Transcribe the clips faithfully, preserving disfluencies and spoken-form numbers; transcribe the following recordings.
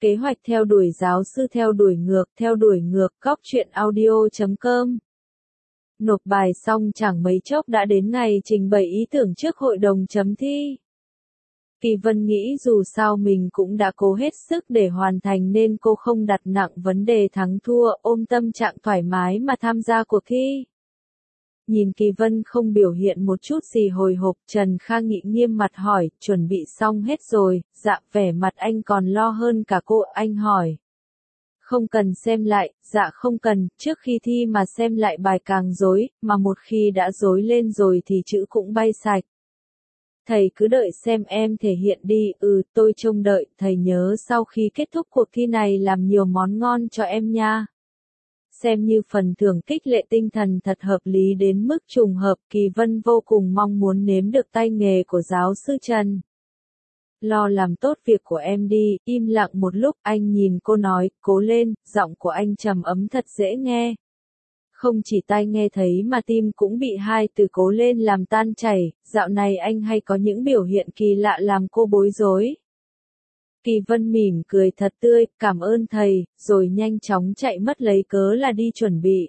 Kế hoạch theo đuổi giáo sư theo đuổi ngược, theo đuổi ngược, góc truyện audio chấm com. Nộp bài xong chẳng mấy chốc đã đến ngày trình bày ý tưởng trước hội đồng chấm thi. Kỳ Vân nghĩ dù sao mình cũng đã cố hết sức để hoàn thành nên cô không đặt nặng vấn đề thắng thua, ôm tâm trạng thoải mái mà tham gia cuộc thi. Nhìn Kỳ Vân không biểu hiện một chút gì hồi hộp, Trần Kha Nghị nghiêm mặt hỏi, chuẩn bị xong hết rồi, dạ, vẻ mặt anh còn lo hơn cả cô, anh hỏi. Không cần xem lại, dạ không cần, trước khi thi mà xem lại bài càng rối, mà một khi đã rối lên rồi thì chữ cũng bay sạch. Thầy cứ đợi xem em thể hiện đi, ừ, tôi trông đợi, thầy nhớ sau khi kết thúc cuộc thi này làm nhiều món ngon cho em nha. Xem như phần thưởng khích lệ tinh thần thật hợp lý đến mức trùng hợp, Kỳ Vân vô cùng mong muốn nếm được tay nghề của giáo sư Trần. Lo làm tốt việc của em đi, im lặng một lúc, anh nhìn cô nói, cố lên, giọng của anh trầm ấm thật dễ nghe. Không chỉ tai nghe thấy mà tim cũng bị hai từ cố lên làm tan chảy, dạo này anh hay có những biểu hiện kỳ lạ làm cô bối rối. Kỳ Vân mỉm cười thật tươi, cảm ơn thầy, rồi nhanh chóng chạy mất lấy cớ là đi chuẩn bị.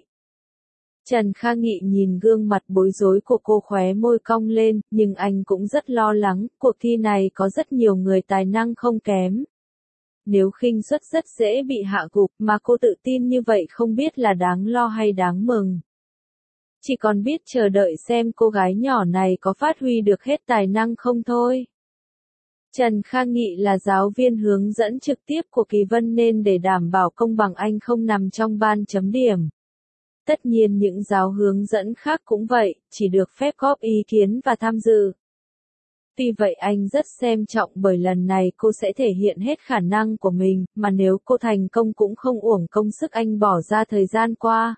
Trần Kha Nghị nhìn gương mặt bối rối của cô khóe môi cong lên, nhưng anh cũng rất lo lắng, cuộc thi này có rất nhiều người tài năng không kém. Nếu khinh suất rất dễ bị hạ gục, mà cô tự tin như vậy không biết là đáng lo hay đáng mừng. Chỉ còn biết chờ đợi xem cô gái nhỏ này có phát huy được hết tài năng không thôi. Trần Kha Nghị là giáo viên hướng dẫn trực tiếp của Kỳ Vân nên để đảm bảo công bằng anh không nằm trong ban chấm điểm. Tất nhiên những giáo hướng dẫn khác cũng vậy, chỉ được phép góp ý kiến và tham dự. Tuy vậy anh rất xem trọng bởi lần này cô sẽ thể hiện hết khả năng của mình, mà nếu cô thành công cũng không uổng công sức anh bỏ ra thời gian qua.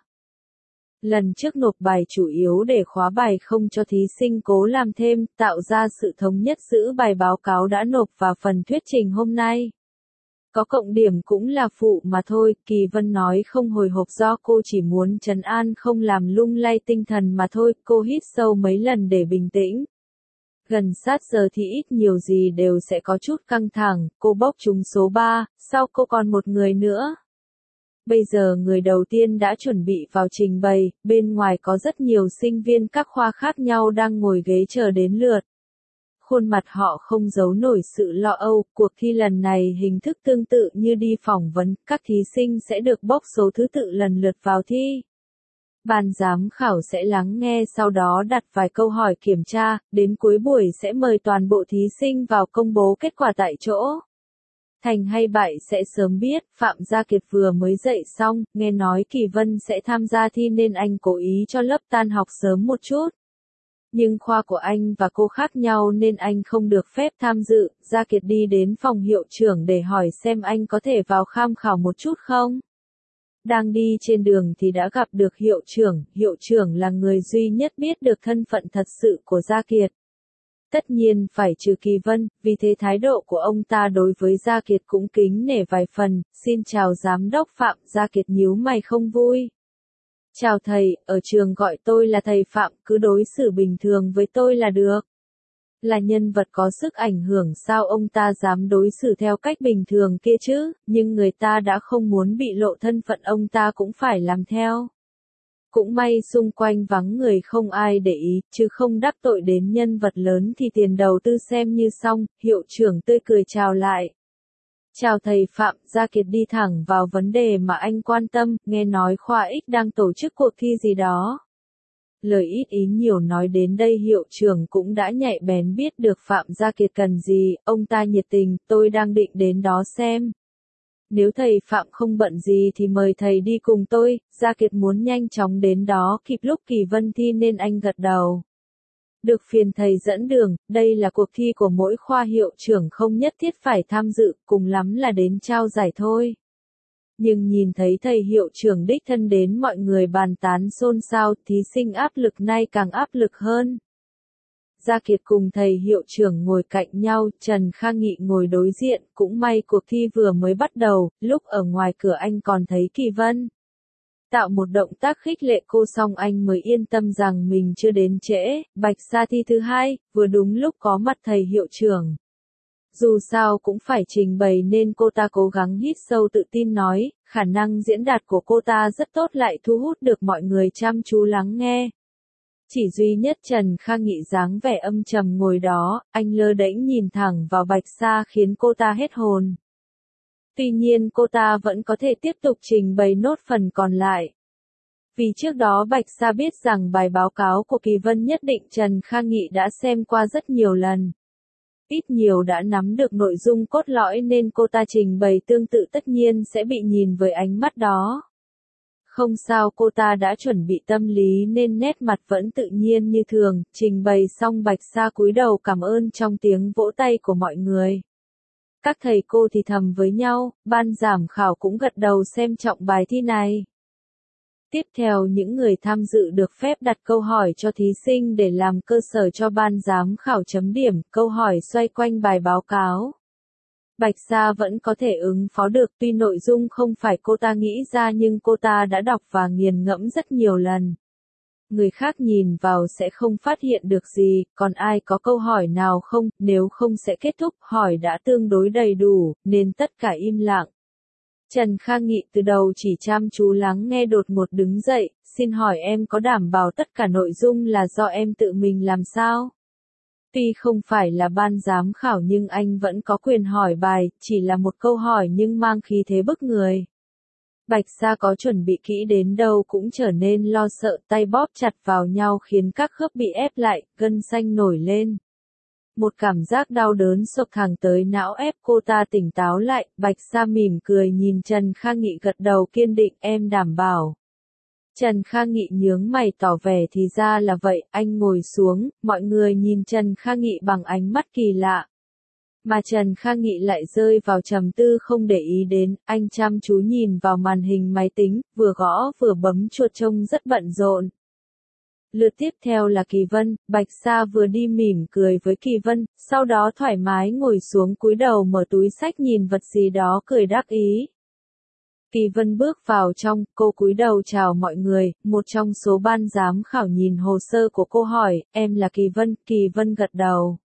Lần trước nộp bài chủ yếu để khóa bài không cho thí sinh cố làm thêm, tạo ra sự thống nhất giữa bài báo cáo đã nộp và phần thuyết trình hôm nay. Có cộng điểm cũng là phụ mà thôi, Kỳ Vân nói không hồi hộp do cô chỉ muốn trấn an không làm lung lay tinh thần mà thôi, cô hít sâu mấy lần để bình tĩnh. Gần sát giờ thì ít nhiều gì đều sẽ có chút căng thẳng, cô bốc trúng số ba, sau cô còn một người nữa. Bây giờ người đầu tiên đã chuẩn bị vào trình bày, bên ngoài có rất nhiều sinh viên các khoa khác nhau đang ngồi ghế chờ đến lượt. Khuôn mặt họ không giấu nổi sự lo âu, cuộc thi lần này hình thức tương tự như đi phỏng vấn, các thí sinh sẽ được bốc số thứ tự lần lượt vào thi. Ban giám khảo sẽ lắng nghe sau đó đặt vài câu hỏi kiểm tra, đến cuối buổi sẽ mời toàn bộ thí sinh vào công bố kết quả tại chỗ. Thành hay bại sẽ sớm biết, Phạm Gia Kiệt vừa mới dậy xong, nghe nói Kỳ Vân sẽ tham gia thi nên anh cố ý cho lớp tan học sớm một chút. Nhưng khoa của anh và cô khác nhau nên anh không được phép tham dự, Gia Kiệt đi đến phòng hiệu trưởng để hỏi xem anh có thể vào tham khảo một chút không. Đang đi trên đường thì đã gặp được hiệu trưởng, hiệu trưởng là người duy nhất biết được thân phận thật sự của Gia Kiệt. Tất nhiên phải trừ Kỳ Vân, vì thế thái độ của ông ta đối với Gia Kiệt cũng kính nể vài phần, xin chào giám đốc Phạm, Gia Kiệt nhíu mày không vui. Chào thầy, ở trường gọi tôi là thầy Phạm, cứ đối xử bình thường với tôi là được. Là nhân vật có sức ảnh hưởng sao ông ta dám đối xử theo cách bình thường kia chứ, nhưng người ta đã không muốn bị lộ thân phận ông ta cũng phải làm theo. Cũng may xung quanh vắng người không ai để ý, chứ không đắc tội đến nhân vật lớn thì tiền đầu tư xem như xong, hiệu trưởng tươi cười chào lại. Chào thầy Phạm, Gia Kiệt đi thẳng vào vấn đề mà anh quan tâm, nghe nói khoa X đang tổ chức cuộc thi gì đó. Lời ít ý nhiều nói đến đây hiệu trưởng cũng đã nhạy bén biết được Phạm Gia Kiệt cần gì, ông ta nhiệt tình, tôi đang định đến đó xem. Nếu thầy Phạm không bận gì thì mời thầy đi cùng tôi, Gia Kiệt muốn nhanh chóng đến đó kịp lúc Kỳ Vân thi nên anh gật đầu. Được phiền thầy dẫn đường, đây là cuộc thi của mỗi khoa hiệu trưởng không nhất thiết phải tham dự, cùng lắm là đến trao giải thôi. Nhưng nhìn thấy thầy hiệu trưởng đích thân đến mọi người bàn tán xôn xao, thí sinh áp lực nay càng áp lực hơn. Gia Kiệt cùng thầy hiệu trưởng ngồi cạnh nhau, Trần Kha Nghị ngồi đối diện, cũng may cuộc thi vừa mới bắt đầu, lúc ở ngoài cửa anh còn thấy Kỳ Vân. Tạo một động tác khích lệ cô xong anh mới yên tâm rằng mình chưa đến trễ, bạch sa thi thứ hai, vừa đúng lúc có mặt thầy hiệu trưởng. Dù sao cũng phải trình bày nên cô ta cố gắng hít sâu tự tin nói, khả năng diễn đạt của cô ta rất tốt lại thu hút được mọi người chăm chú lắng nghe. Chỉ duy nhất Trần Kha Nghị dáng vẻ âm trầm ngồi đó, anh lơ đễnh nhìn thẳng vào Bạch Sa khiến cô ta hết hồn. Tuy nhiên cô ta vẫn có thể tiếp tục trình bày nốt phần còn lại. Vì trước đó Bạch Sa biết rằng bài báo cáo của Kỳ Vân nhất định Trần Kha Nghị đã xem qua rất nhiều lần. Ít nhiều đã nắm được nội dung cốt lõi nên cô ta trình bày tương tự tất nhiên sẽ bị nhìn với ánh mắt đó. Không sao, cô ta đã chuẩn bị tâm lý nên nét mặt vẫn tự nhiên như thường, trình bày xong Bạch Sa cúi đầu cảm ơn trong tiếng vỗ tay của mọi người. Các thầy cô thì thầm với nhau, ban giám khảo cũng gật đầu xem trọng bài thi này. Tiếp theo những người tham dự được phép đặt câu hỏi cho thí sinh để làm cơ sở cho ban giám khảo chấm điểm, câu hỏi xoay quanh bài báo cáo. Bạch Sa vẫn có thể ứng phó được tuy nội dung không phải cô ta nghĩ ra nhưng cô ta đã đọc và nghiền ngẫm rất nhiều lần. Người khác nhìn vào sẽ không phát hiện được gì, còn ai có câu hỏi nào không, nếu không sẽ kết thúc, hỏi đã tương đối đầy đủ, nên tất cả im lặng. Trần Kha Nghị từ đầu chỉ chăm chú lắng nghe đột ngột đứng dậy, xin hỏi em có đảm bảo tất cả nội dung là do em tự mình làm sao? Tuy không phải là ban giám khảo nhưng anh vẫn có quyền hỏi bài, chỉ là một câu hỏi nhưng mang khí thế bức người. Bạch Sa có chuẩn bị kỹ đến đâu cũng trở nên lo sợ, tay bóp chặt vào nhau khiến các khớp bị ép lại, gân xanh nổi lên. Một cảm giác đau đớn xộc thẳng tới não ép cô ta tỉnh táo lại, Bạch Sa mỉm cười nhìn Trần Kha Nghị gật đầu kiên định, em đảm bảo. Trần Kha Nghị nhướng mày tỏ vẻ thì ra là vậy, anh ngồi xuống, mọi người nhìn Trần Kha Nghị bằng ánh mắt kỳ lạ. Mà Trần Kha Nghị lại rơi vào trầm tư không để ý đến, anh chăm chú nhìn vào màn hình máy tính, vừa gõ vừa bấm chuột trông rất bận rộn. Lượt tiếp theo là Kỳ Vân, Bạch Sa vừa đi mỉm cười với Kỳ Vân, sau đó thoải mái ngồi xuống cúi đầu mở túi xách nhìn vật gì đó cười đắc ý. Kỳ Vân bước vào trong, cô cúi đầu chào mọi người, một trong số ban giám khảo nhìn hồ sơ của cô hỏi, em là Kỳ Vân, Kỳ Vân gật đầu.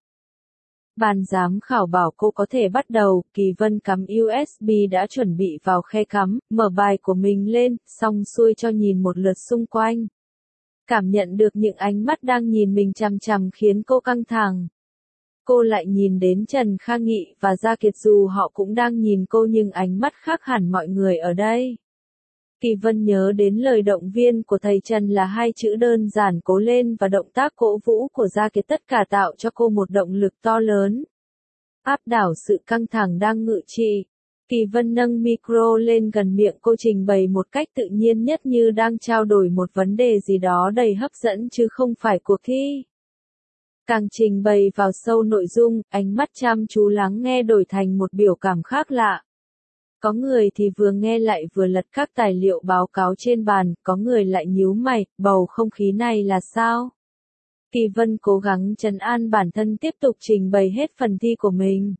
Ban giám khảo bảo cô có thể bắt đầu, Kỳ Vân cắm u ét bê đã chuẩn bị vào khe cắm, mở bài của mình lên, xong xuôi cho nhìn một lượt xung quanh. Cảm nhận được những ánh mắt đang nhìn mình chằm chằm khiến cô căng thẳng. Cô lại nhìn đến Trần Kha Nghị và Gia Kiệt dù họ cũng đang nhìn cô nhưng ánh mắt khác hẳn mọi người ở đây. Kỳ Vân nhớ đến lời động viên của thầy Trần là hai chữ đơn giản cố lên và động tác cổ vũ của Gia Kiệt tất cả tạo cho cô một động lực to lớn. Áp đảo sự căng thẳng đang ngự trị. Kỳ Vân nâng micro lên gần miệng cô trình bày một cách tự nhiên nhất như đang trao đổi một vấn đề gì đó đầy hấp dẫn chứ không phải cuộc thi. Càng trình bày vào sâu nội dung, ánh mắt chăm chú lắng nghe đổi thành một biểu cảm khác lạ. Có người thì vừa nghe lại vừa lật các tài liệu báo cáo trên bàn, có người lại nhíu mày, bầu không khí này là sao? Kỳ Vân cố gắng trấn an bản thân tiếp tục trình bày hết phần thi của mình.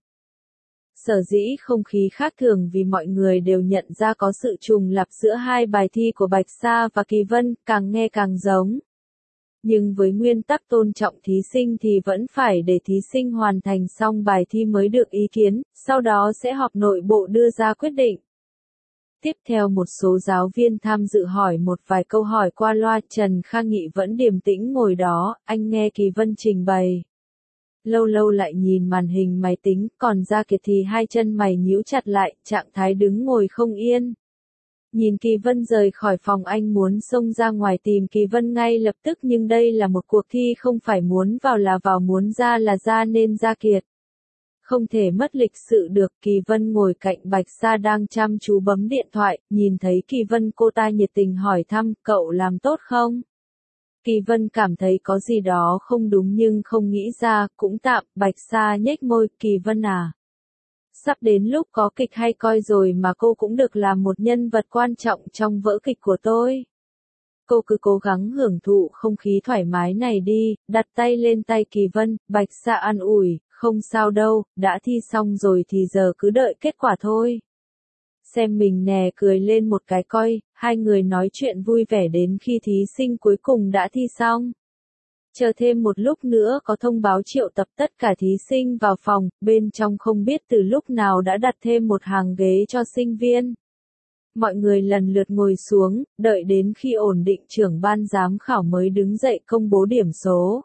Sở dĩ không khí khác thường vì mọi người đều nhận ra có sự trùng lặp giữa hai bài thi của Bạch Sa và Kỳ Vân, càng nghe càng giống. Nhưng với nguyên tắc tôn trọng thí sinh thì vẫn phải để thí sinh hoàn thành xong bài thi mới được ý kiến, sau đó sẽ họp nội bộ đưa ra quyết định. Tiếp theo một số giáo viên tham dự hỏi một vài câu hỏi qua loa, Trần Kha Nghị vẫn điềm tĩnh ngồi đó, anh nghe Kỳ Vân trình bày. Lâu lâu lại nhìn màn hình máy tính, còn Gia Kiệt thì hai chân mày nhíu chặt lại, trạng thái đứng ngồi không yên. Nhìn Kỳ Vân rời khỏi phòng anh muốn xông ra ngoài tìm Kỳ Vân ngay lập tức nhưng đây là một cuộc thi không phải muốn vào là vào muốn ra là ra nên Gia Kiệt. Không thể mất lịch sự được, Kỳ Vân ngồi cạnh Bạch Sa đang chăm chú bấm điện thoại, nhìn thấy Kỳ Vân cô ta nhiệt tình hỏi thăm, cậu làm tốt không? Kỳ Vân cảm thấy có gì đó không đúng nhưng không nghĩ ra, cũng tạm, Bạch Sa nhếch môi, Kỳ Vân à. Sắp đến lúc có kịch hay coi rồi mà cô cũng được làm một nhân vật quan trọng trong vở kịch của tôi. Cô cứ cố gắng hưởng thụ không khí thoải mái này đi, đặt tay lên tay Kỳ Vân, Bạch Sa an ủi, không sao đâu, đã thi xong rồi thì giờ cứ đợi kết quả thôi. Xem mình nè cười lên một cái coi, hai người nói chuyện vui vẻ đến khi thí sinh cuối cùng đã thi xong. Chờ thêm một lúc nữa có thông báo triệu tập tất cả thí sinh vào phòng, bên trong không biết từ lúc nào đã đặt thêm một hàng ghế cho sinh viên. Mọi người lần lượt ngồi xuống, đợi đến khi ổn định trưởng ban giám khảo mới đứng dậy công bố điểm số.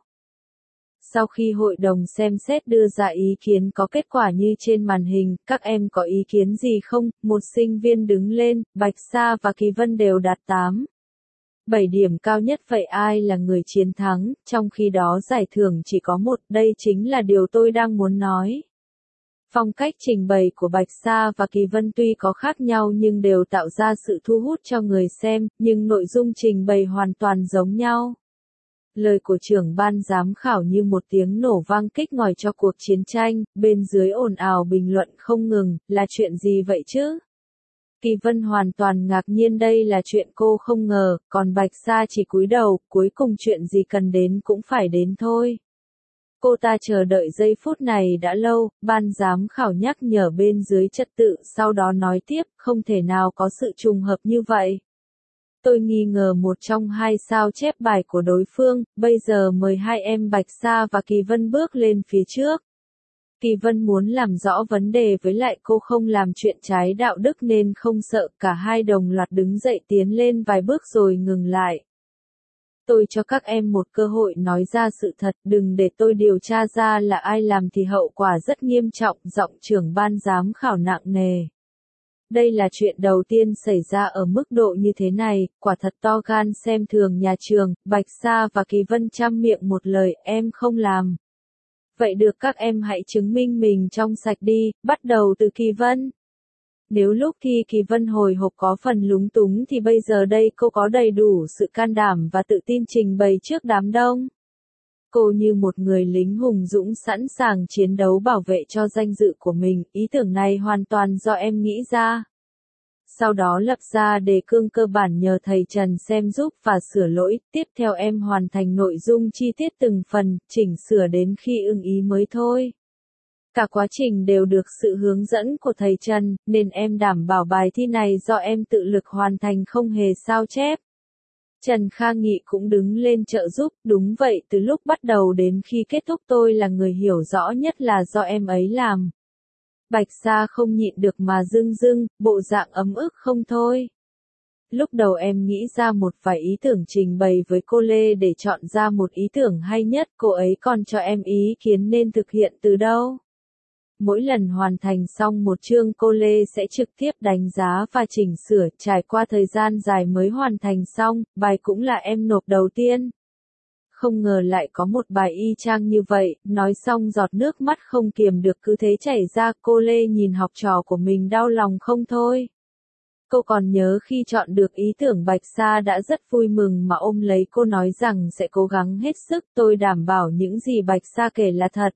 Sau khi hội đồng xem xét đưa ra ý kiến có kết quả như trên màn hình, các em có ý kiến gì không? Một sinh viên đứng lên, Bạch Sa và Kỳ Vân đều đạt tám. bảy điểm cao nhất, vậy ai là người chiến thắng, trong khi đó giải thưởng chỉ có một, đây chính là điều tôi đang muốn nói. Phong cách trình bày của Bạch Sa và Kỳ Vân tuy có khác nhau nhưng đều tạo ra sự thu hút cho người xem, nhưng nội dung trình bày hoàn toàn giống nhau. Lời của trưởng ban giám khảo như một tiếng nổ vang kích ngòi cho cuộc chiến tranh, bên dưới ồn ào bình luận không ngừng, là chuyện gì vậy chứ? Kỳ Vân hoàn toàn ngạc nhiên, đây là chuyện cô không ngờ, còn Bạch Sa chỉ cúi đầu, cuối cùng chuyện gì cần đến cũng phải đến thôi. Cô ta chờ đợi giây phút này đã lâu, ban giám khảo nhắc nhở bên dưới trật tự, sau đó nói tiếp, không thể nào có sự trùng hợp như vậy. Tôi nghi ngờ một trong hai sao chép bài của đối phương, bây giờ mời hai em Bạch Sa và Kỳ Vân bước lên phía trước. Kỳ Vân muốn làm rõ vấn đề với lại cô không làm chuyện trái đạo đức nên không sợ, cả hai đồng loạt đứng dậy tiến lên vài bước rồi ngừng lại. Tôi cho các em một cơ hội nói ra sự thật, đừng để tôi điều tra ra là ai làm thì hậu quả rất nghiêm trọng, giọng trưởng ban giám khảo nặng nề. Đây là chuyện đầu tiên xảy ra ở mức độ như thế này, quả thật to gan xem thường nhà trường, Bạch Sa và Kỳ Vân chăm miệng một lời, em không làm. Vậy được, các em hãy chứng minh mình trong sạch đi, bắt đầu từ Kỳ Vân. Nếu lúc thi Kỳ Vân hồi hộp có phần lúng túng thì bây giờ đây cô có đầy đủ sự can đảm và tự tin trình bày trước đám đông. Cô như một người lính hùng dũng sẵn sàng chiến đấu bảo vệ cho danh dự của mình, ý tưởng này hoàn toàn do em nghĩ ra. Sau đó lập ra đề cương cơ bản nhờ thầy Trần xem giúp và sửa lỗi, tiếp theo em hoàn thành nội dung chi tiết từng phần, chỉnh sửa đến khi ưng ý mới thôi. Cả quá trình đều được sự hướng dẫn của thầy Trần, nên em đảm bảo bài thi này do em tự lực hoàn thành không hề sao chép. Trần Kha Nghị cũng đứng lên trợ giúp, đúng vậy, từ lúc bắt đầu đến khi kết thúc tôi là người hiểu rõ nhất là do em ấy làm. Bạch Sa không nhịn được mà rưng rưng, bộ dạng ấm ức không thôi. Lúc đầu em nghĩ ra một vài ý tưởng trình bày với cô Lê để chọn ra một ý tưởng hay nhất, cô ấy còn cho em ý kiến nên thực hiện từ đâu. Mỗi lần hoàn thành xong một chương cô Lê sẽ trực tiếp đánh giá và chỉnh sửa, trải qua thời gian dài mới hoàn thành xong, bài cũng là em nộp đầu tiên. Không ngờ lại có một bài y chang như vậy, nói xong giọt nước mắt không kiềm được cứ thế chảy ra, cô Lê nhìn học trò của mình đau lòng không thôi. Cô còn nhớ khi chọn được ý tưởng Bạch Sa đã rất vui mừng mà ôm lấy cô nói rằng sẽ cố gắng hết sức, tôi đảm bảo những gì Bạch Sa kể là thật.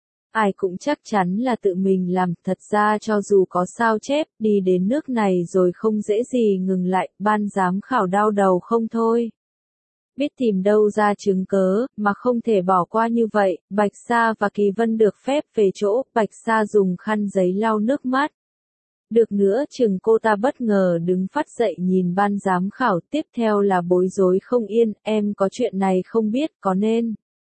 Ai cũng chắc chắn là tự mình làm, thật ra cho dù có sao chép, đi đến nước này rồi không dễ gì ngừng lại, ban giám khảo đau đầu không thôi. Biết tìm đâu ra chứng cớ, mà không thể bỏ qua như vậy, Bạch Sa và Kỳ Vân được phép về chỗ, Bạch Sa dùng khăn giấy lau nước mắt. Được nữa chừng cô ta bất ngờ đứng phát dậy nhìn ban giám khảo, tiếp theo là bối rối không yên, em có chuyện này không biết, có nên.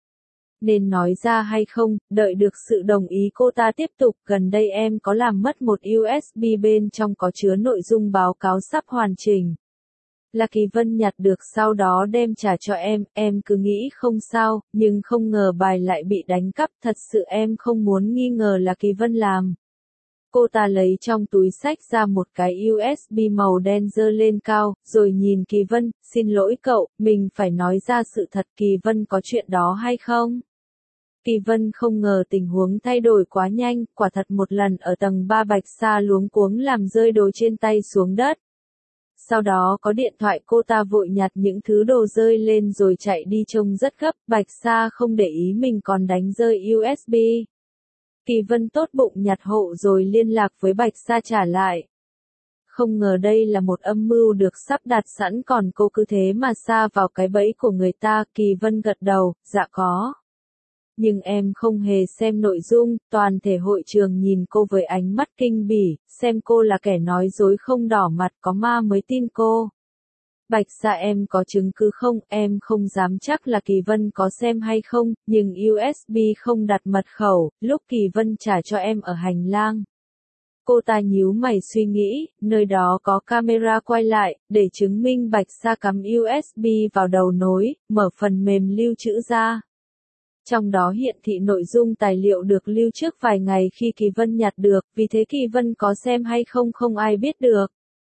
Nên nói ra hay không, đợi được sự đồng ý cô ta tiếp tục, gần đây em có làm mất một u ét bê bên trong có chứa nội dung báo cáo sắp hoàn chỉnh. Là Kỳ Vân nhặt được sau đó đem trả cho em, em cứ nghĩ không sao, nhưng không ngờ bài lại bị đánh cắp, thật sự em không muốn nghi ngờ là Kỳ Vân làm. Cô ta lấy trong túi xách ra một cái u ét bê màu đen giơ lên cao, rồi nhìn Kỳ Vân, xin lỗi cậu, mình phải nói ra sự thật, Kỳ Vân có chuyện đó hay không? Kỳ Vân không ngờ tình huống thay đổi quá nhanh, quả thật một lần ở tầng ba Bạch Sa luống cuống làm rơi đồ trên tay xuống đất. Sau đó có điện thoại cô ta vội nhặt những thứ đồ rơi lên rồi chạy đi trông rất gấp, Bạch Sa không để ý mình còn đánh rơi u ét bê. Kỳ Vân tốt bụng nhặt hộ rồi liên lạc với Bạch Sa trả lại. Không ngờ đây là một âm mưu được sắp đặt sẵn còn cô cứ thế mà sa vào cái bẫy của người ta, Kỳ Vân gật đầu, dạ có. Nhưng em không hề xem nội dung, toàn thể hội trường nhìn cô với ánh mắt kinh bỉ, xem cô là kẻ nói dối không đỏ mặt, có ma mới tin cô. Bạch Sa em có chứng cứ không? Em không dám chắc là Kỳ Vân có xem hay không, nhưng u ét bê không đặt mật khẩu, lúc Kỳ Vân trả cho em ở hành lang. Cô ta nhíu mày suy nghĩ, nơi đó có camera quay lại, để chứng minh Bạch Sa cắm u ét bê vào đầu nối, mở phần mềm lưu trữ ra. Trong đó hiển thị nội dung tài liệu được lưu trước vài ngày khi Kỳ Vân nhặt được, vì thế Kỳ Vân có xem hay không không ai biết được.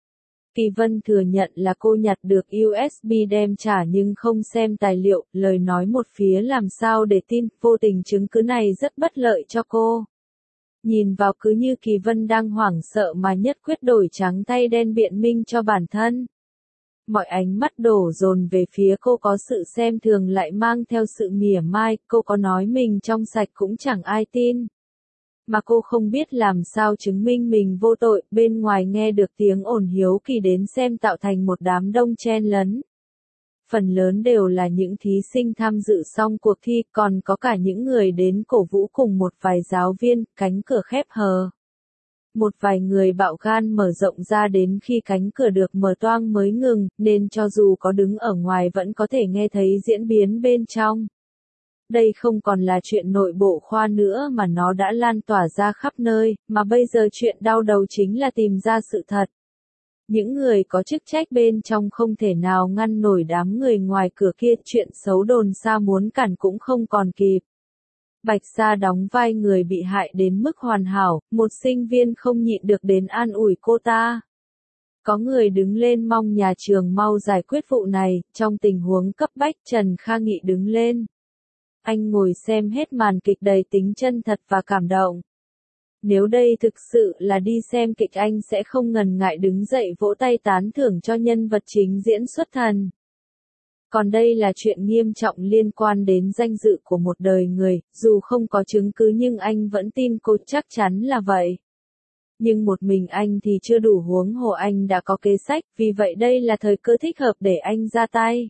Kỳ Vân thừa nhận là cô nhặt được u ét bê đem trả nhưng không xem tài liệu, lời nói một phía làm sao để tin, vô tình chứng cứ này rất bất lợi cho cô. Nhìn vào cứ như Kỳ Vân đang hoảng sợ mà nhất quyết đổi trắng tay đen biện minh cho bản thân. Mọi ánh mắt đổ dồn về phía cô, có sự xem thường lại mang theo sự mỉa mai, cô có nói mình trong sạch cũng chẳng ai tin. Mà cô không biết làm sao chứng minh mình vô tội, bên ngoài nghe được tiếng ồn hiếu kỳ đến xem tạo thành một đám đông chen lấn. Phần lớn đều là những thí sinh tham dự xong cuộc thi, còn có cả những người đến cổ vũ cùng một vài giáo viên, cánh cửa khép hờ. Một vài người bạo gan mở rộng ra đến khi cánh cửa được mở toang mới ngừng, nên cho dù có đứng ở ngoài vẫn có thể nghe thấy diễn biến bên trong. Đây không còn là chuyện nội bộ khoa nữa mà nó đã lan tỏa ra khắp nơi, mà bây giờ chuyện đau đầu chính là tìm ra sự thật. Những người có chức trách bên trong không thể nào ngăn nổi đám người ngoài cửa kia, chuyện xấu đồn xa muốn cản cũng không còn kịp. Bạch Sa đóng vai người bị hại đến mức hoàn hảo, một sinh viên không nhịn được đến an ủi cô ta. Có người đứng lên mong nhà trường mau giải quyết vụ này, trong tình huống cấp bách Trần Kha Nghị đứng lên. Anh ngồi xem hết màn kịch đầy tính chân thật và cảm động. Nếu đây thực sự là đi xem kịch anh sẽ không ngần ngại đứng dậy vỗ tay tán thưởng cho nhân vật chính diễn xuất thần. Còn đây là chuyện nghiêm trọng liên quan đến danh dự của một đời người, dù không có chứng cứ nhưng anh vẫn tin cô, chắc chắn là vậy. Nhưng một mình anh thì chưa đủ, huống hồ anh đã có kế sách, vì vậy đây là thời cơ thích hợp để anh ra tay.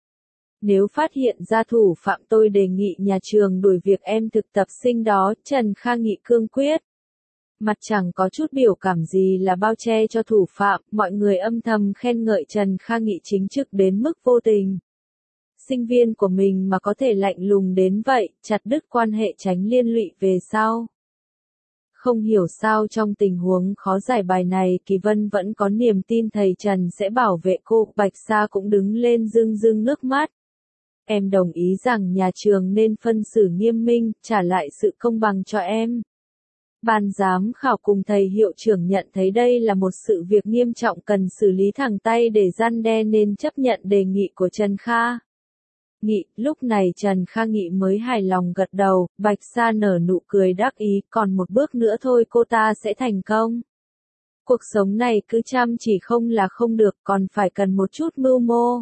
Nếu phát hiện ra thủ phạm tôi đề nghị nhà trường đuổi việc em thực tập sinh đó, Trần Kha Nghị cương quyết. Mặt chẳng có chút biểu cảm gì là bao che cho thủ phạm, mọi người âm thầm khen ngợi Trần Kha Nghị chính trực đến mức vô tình. Sinh viên của mình mà có thể lạnh lùng đến vậy, chặt đứt quan hệ tránh liên lụy về sau. Không hiểu sao trong tình huống khó giải bài này Kỳ Vân vẫn có niềm tin thầy Trần sẽ bảo vệ cô, Bạch Sa cũng đứng lên rưng rưng nước mắt. Em đồng ý rằng nhà trường nên phân xử nghiêm minh, trả lại sự công bằng cho em. Ban giám khảo cùng thầy hiệu trưởng nhận thấy đây là một sự việc nghiêm trọng cần xử lý thẳng tay để răn đe nên chấp nhận đề nghị của Trần Kha Nghị. Lúc này Trần Kha Nghị mới hài lòng gật đầu, Bạch Sa nở nụ cười đắc ý, còn một bước nữa thôi cô ta sẽ thành công. Cuộc sống này cứ chăm chỉ không là không được, còn phải cần một chút mưu mô.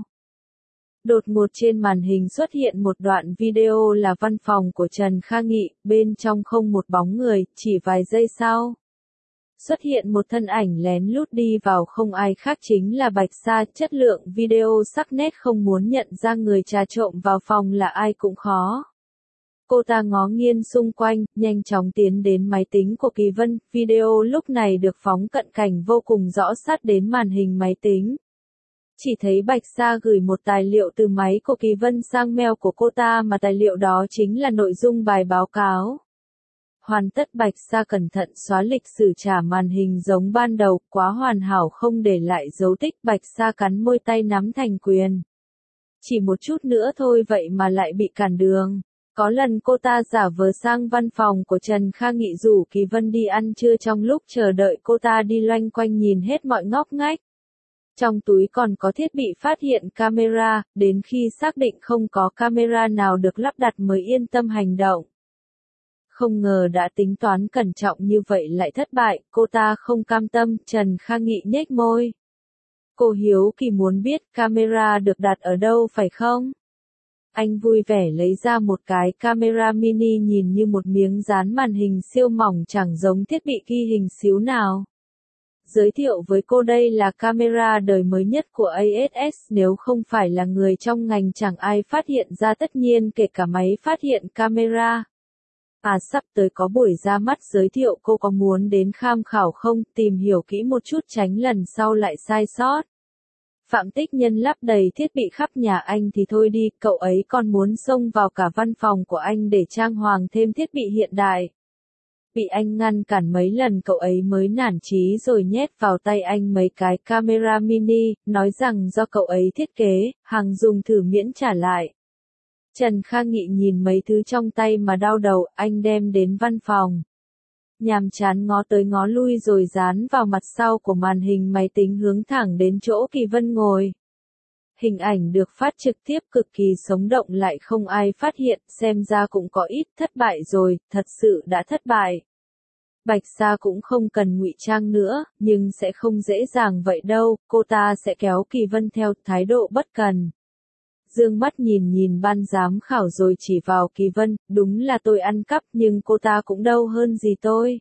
Đột ngột trên màn hình xuất hiện một đoạn video là văn phòng của Trần Kha Nghị, bên trong không một bóng người, chỉ vài giây sau. Xuất hiện một thân ảnh lén lút đi vào, không ai khác chính là Bạch Sa, chất lượng video sắc nét không muốn nhận ra người trà trộn vào phòng là ai cũng khó. Cô ta ngó nghiêng xung quanh, nhanh chóng tiến đến máy tính của Kỳ Vân, video lúc này được phóng cận cảnh vô cùng rõ sát đến màn hình máy tính. Chỉ thấy Bạch Sa gửi một tài liệu từ máy của Kỳ Vân sang mail của cô ta mà tài liệu đó chính là nội dung bài báo cáo. Hoàn tất, Bạch Sa cẩn thận xóa lịch sử trả màn hình giống ban đầu, quá hoàn hảo không để lại dấu tích, Bạch Sa cắn môi tay nắm thành quyền. Chỉ một chút nữa thôi vậy mà lại bị cản đường. Có lần cô ta giả vờ sang văn phòng của Trần Kha Nghị rủ Kỳ Vân đi ăn trưa, trong lúc chờ đợi cô ta đi loanh quanh nhìn hết mọi ngóc ngách. Trong túi còn có thiết bị phát hiện camera, đến khi xác định không có camera nào được lắp đặt mới yên tâm hành động. Không ngờ đã tính toán cẩn trọng như vậy lại thất bại, cô ta không cam tâm, Trần Kha Nghị nhếch môi. Cô hiếu kỳ muốn biết camera được đặt ở đâu phải không? Anh vui vẻ lấy ra một cái camera mini nhìn như một miếng dán màn hình siêu mỏng, chẳng giống thiết bị ghi hình xíu nào. Giới thiệu với cô đây là camera đời mới nhất của a ét ét, nếu không phải là người trong ngành chẳng ai phát hiện ra, tất nhiên kể cả máy phát hiện camera. À, sắp tới có buổi ra mắt giới thiệu, cô có muốn đến tham khảo không, tìm hiểu kỹ một chút tránh lần sau lại sai sót. Phạm Tích Nhân lắp đầy thiết bị khắp nhà anh thì thôi đi, cậu ấy còn muốn xông vào cả văn phòng của anh để trang hoàng thêm thiết bị hiện đại. Bị anh ngăn cản mấy lần cậu ấy mới nản chí rồi nhét vào tay anh mấy cái camera mini, nói rằng do cậu ấy thiết kế, hàng dùng thử miễn trả lại. Trần Kha Nghị nhìn mấy thứ trong tay mà đau đầu, anh đem đến văn phòng. Nhàm chán ngó tới ngó lui rồi dán vào mặt sau của màn hình máy tính hướng thẳng đến chỗ Kỳ Vân ngồi. Hình ảnh được phát trực tiếp cực kỳ sống động lại không ai phát hiện, xem ra cũng có ít thất bại rồi, thật sự đã thất bại. Bạch Sa cũng không cần ngụy trang nữa, nhưng sẽ không dễ dàng vậy đâu, cô ta sẽ kéo Kỳ Vân theo thái độ bất cần. Dương mắt nhìn nhìn ban giám khảo rồi chỉ vào Kỳ Vân, đúng là tôi ăn cắp nhưng cô ta cũng đâu hơn gì tôi.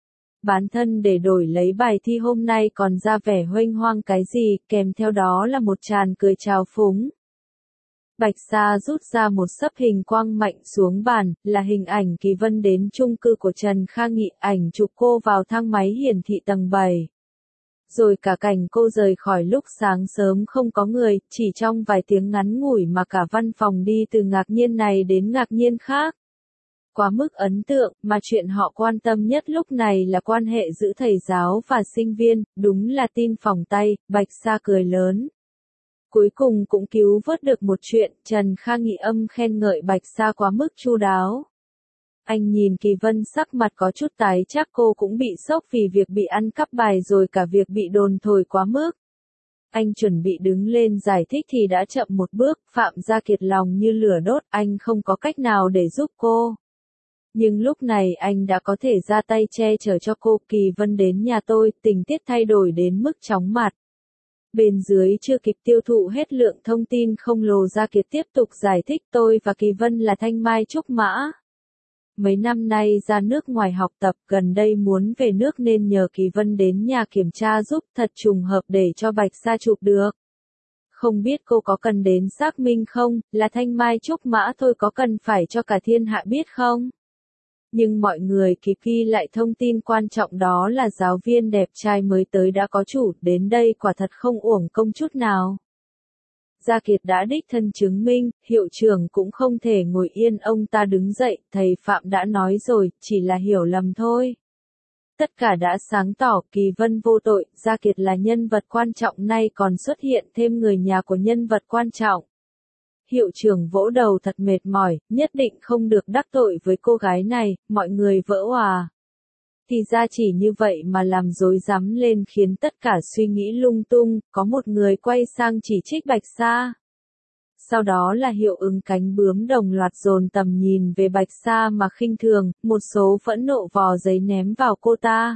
Bán thân để đổi lấy bài thi hôm nay còn ra vẻ huênh hoang cái gì, kèm theo đó là một tràn cười trào phúng. Bạch Sa rút ra một xấp hình quang mạnh xuống bàn, là hình ảnh Kỳ Vân đến chung cư của Trần Kha Nghị, ảnh chụp cô vào thang máy hiển thị tầng bảy. Rồi cả cảnh cô rời khỏi lúc sáng sớm không có người, chỉ trong vài tiếng ngắn ngủi mà cả văn phòng đi từ ngạc nhiên này đến ngạc nhiên khác. Quá mức ấn tượng, mà chuyện họ quan tâm nhất lúc này là quan hệ giữa thầy giáo và sinh viên, đúng là tin phòng tay, Bạch Sa cười lớn. Cuối cùng cũng cứu vớt được một chuyện, Trần Kha Nghị âm khen ngợi Bạch Sa quá mức chu đáo. Anh nhìn Kỳ Vân sắc mặt có chút tái, chắc cô cũng bị sốc vì việc bị ăn cắp bài rồi cả việc bị đồn thổi quá mức. Anh chuẩn bị đứng lên giải thích thì đã chậm một bước, Phạm Gia Kiệt lòng như lửa đốt, anh không có cách nào để giúp cô. Nhưng lúc này anh đã có thể ra tay che chở cho cô. Kỳ Vân đến nhà tôi, tình tiết thay đổi đến mức chóng mặt. Bên dưới chưa kịp tiêu thụ hết lượng thông tin không lồ Gia Kiệt tiếp tục giải thích, tôi và Kỳ Vân là thanh mai trúc mã. Mấy năm nay ra nước ngoài học tập, gần đây muốn về nước nên nhờ Kỳ Vân đến nhà kiểm tra giúp, thật trùng hợp để cho Bạch Sa chụp được. Không biết cô có cần đến xác minh không, là thanh mai trúc mã thôi có cần phải cho cả thiên hạ biết không? Nhưng mọi người kịp ghi lại thông tin quan trọng đó là giáo viên đẹp trai mới tới đã có chủ, đến đây quả thật không uổng công chút nào. Gia Kiệt đã đích thân chứng minh, hiệu trưởng cũng không thể ngồi yên, ông ta đứng dậy, thầy Phạm đã nói rồi, chỉ là hiểu lầm thôi. Tất cả đã sáng tỏ, Kỳ Vân vô tội, Gia Kiệt là nhân vật quan trọng nay còn xuất hiện thêm người nhà của nhân vật quan trọng. Hiệu trưởng vỗ đầu thật mệt mỏi, nhất định không được đắc tội với cô gái này, mọi người vỡ òa. Thì ra chỉ như vậy mà làm rối rắm lên khiến tất cả suy nghĩ lung tung, có một người quay sang chỉ trích Bạch Sa. Sau đó là hiệu ứng cánh bướm đồng loạt dồn tầm nhìn về Bạch Sa mà khinh thường, một số phẫn nộ vò giấy ném vào cô ta.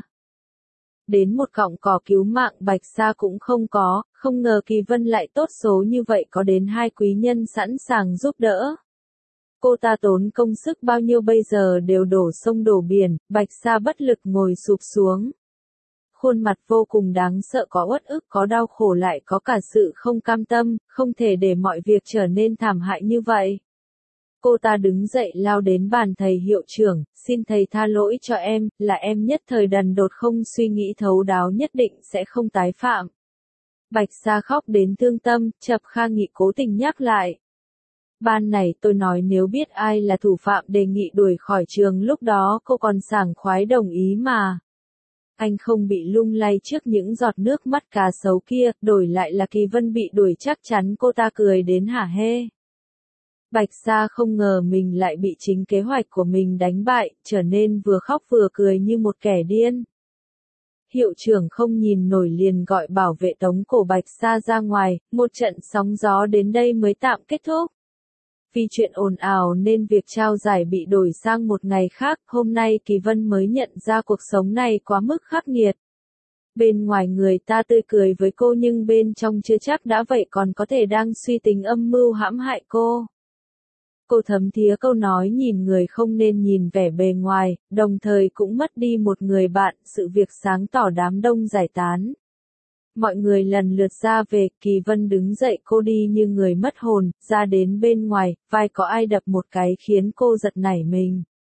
Đến một cọng cỏ cứu mạng Bạch Sa cũng không có, không ngờ Kỳ Vân lại tốt số như vậy, có đến hai quý nhân sẵn sàng giúp đỡ. Cô ta tốn công sức bao nhiêu bây giờ đều đổ sông đổ biển, Bạch Sa bất lực ngồi sụp xuống. Khuôn mặt vô cùng đáng sợ, có uất ức, có đau khổ, lại có cả sự không cam tâm, không thể để mọi việc trở nên thảm hại như vậy. Cô ta đứng dậy lao đến bàn thầy hiệu trưởng, xin thầy tha lỗi cho em, là em nhất thời đần đột không suy nghĩ thấu đáo, nhất định sẽ không tái phạm. Bạch Sa khóc đến thương tâm, Chập Kha Nghị cố tình nhắc lại. Ban này tôi nói nếu biết ai là thủ phạm đề nghị đuổi khỏi trường, lúc đó cô còn sảng khoái đồng ý mà. Anh không bị lung lay trước những giọt nước mắt cá sấu kia, đổi lại là Kỳ Vân bị đuổi chắc chắn cô ta cười đến hả hê. Bạch Sa không ngờ mình lại bị chính kế hoạch của mình đánh bại, trở nên vừa khóc vừa cười như một kẻ điên. Hiệu trưởng không nhìn nổi liền gọi bảo vệ tống cổ Bạch Sa ra ngoài, một trận sóng gió đến đây mới tạm kết thúc. Vì chuyện ồn ào nên việc trao giải bị đổi sang một ngày khác, hôm nay Kỳ Vân mới nhận ra cuộc sống này quá mức khắc nghiệt. Bên ngoài người ta tươi cười với cô nhưng bên trong chưa chắc đã vậy, còn có thể đang suy tính âm mưu hãm hại cô. Cô thấm thía câu nói nhìn người không nên nhìn vẻ bề ngoài, đồng thời cũng mất đi một người bạn, sự việc sáng tỏ đám đông giải tán. Mọi người lần lượt ra về, Kỳ Vân đứng dậy, cô đi như người mất hồn, ra đến bên ngoài, vai có ai đập một cái khiến cô giật nảy mình.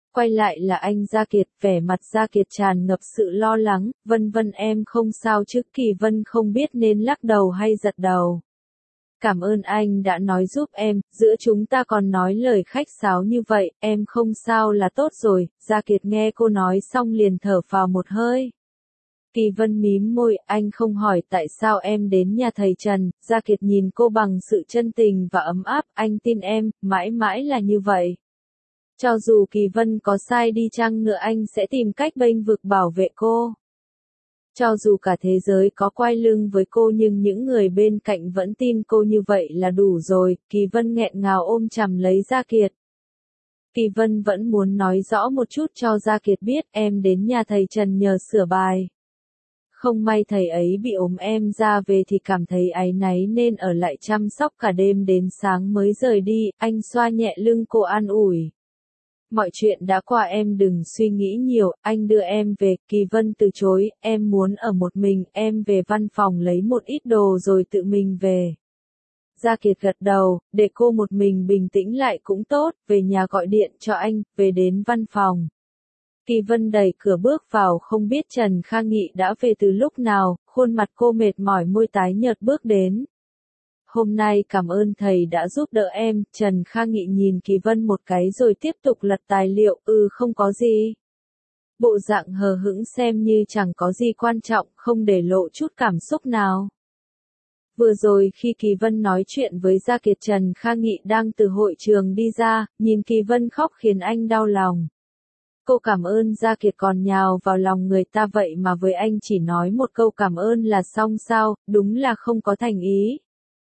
Quay lại là anh Gia Kiệt, vẻ mặt Gia Kiệt tràn ngập sự lo lắng, Vân Vân em không sao chứ? Kỳ Vân không biết nên lắc đầu hay giật đầu. Cảm ơn anh đã nói giúp em, giữa chúng ta còn nói lời khách sáo như vậy, em không sao là tốt rồi. Gia Kiệt nghe cô nói xong liền thở phào một hơi. Kỳ Vân mím môi, anh không hỏi tại sao em đến nhà thầy Trần. Gia Kiệt nhìn cô bằng sự chân tình và ấm áp, anh tin em, mãi mãi là như vậy. Cho dù Kỳ Vân có sai đi chăng nữa anh sẽ tìm cách bênh vực bảo vệ cô. Cho dù cả thế giới có quay lưng với cô nhưng những người bên cạnh vẫn tin cô như vậy là đủ rồi. Kỳ Vân nghẹn ngào ôm chầm lấy Gia Kiệt. Kỳ Vân vẫn muốn nói rõ một chút cho Gia Kiệt biết em đến nhà thầy Trần nhờ sửa bài. Không may thầy ấy bị ốm em ra về thì cảm thấy áy náy nên ở lại chăm sóc cả đêm đến sáng mới rời đi. Anh xoa nhẹ lưng cô an ủi. Mọi chuyện đã qua em đừng suy nghĩ nhiều, anh đưa em về. Kỳ Vân từ chối, em muốn ở một mình, em về văn phòng lấy một ít đồ rồi tự mình về. Gia Kiệt gật đầu, để cô một mình bình tĩnh lại cũng tốt, về nhà gọi điện cho anh, về đến văn phòng. Kỳ Vân đẩy cửa bước vào không biết Trần Kha Nghị đã về từ lúc nào, khuôn mặt cô mệt mỏi môi tái nhợt bước đến. Hôm nay cảm ơn thầy đã giúp đỡ em, Trần Kha Nghị nhìn Kỳ Vân một cái rồi tiếp tục lật tài liệu, ừ không có gì. Bộ dạng hờ hững xem như chẳng có gì quan trọng, không để lộ chút cảm xúc nào. Vừa rồi khi Kỳ Vân nói chuyện với Gia Kiệt Trần Kha Nghị đang từ hội trường đi ra, nhìn Kỳ Vân khóc khiến anh đau lòng. Cô cảm ơn Gia Kiệt còn nhào vào lòng người ta vậy mà với anh chỉ nói một câu cảm ơn là xong sao, đúng là không có thành ý.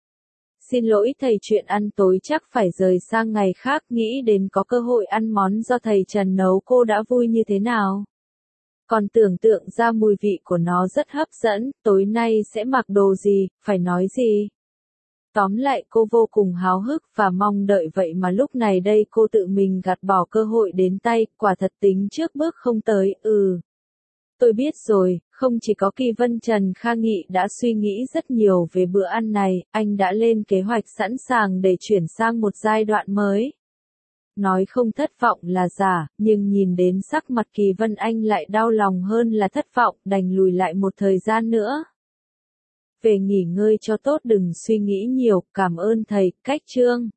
Xin lỗi thầy chuyện ăn tối chắc phải rời sang ngày khác, nghĩ đến có cơ hội ăn món do thầy Trần nấu cô đã vui như thế nào. Còn tưởng tượng ra mùi vị của nó rất hấp dẫn, tối nay sẽ mặc đồ gì, phải nói gì. Tóm lại cô vô cùng háo hức và mong đợi vậy mà lúc này đây cô tự mình gạt bỏ cơ hội đến tay, quả thật tính trước bước không tới, ừ. Tôi biết rồi, không chỉ có Kỳ Vân Trần Kha Nghị đã suy nghĩ rất nhiều về bữa ăn này, anh đã lên kế hoạch sẵn sàng để chuyển sang một giai đoạn mới. Nói không thất vọng là giả, nhưng nhìn đến sắc mặt Kỳ Vân anh lại đau lòng hơn là thất vọng, đành lùi lại một thời gian nữa. Về nghỉ ngơi cho tốt đừng suy nghĩ nhiều, cảm ơn thầy, cách chương.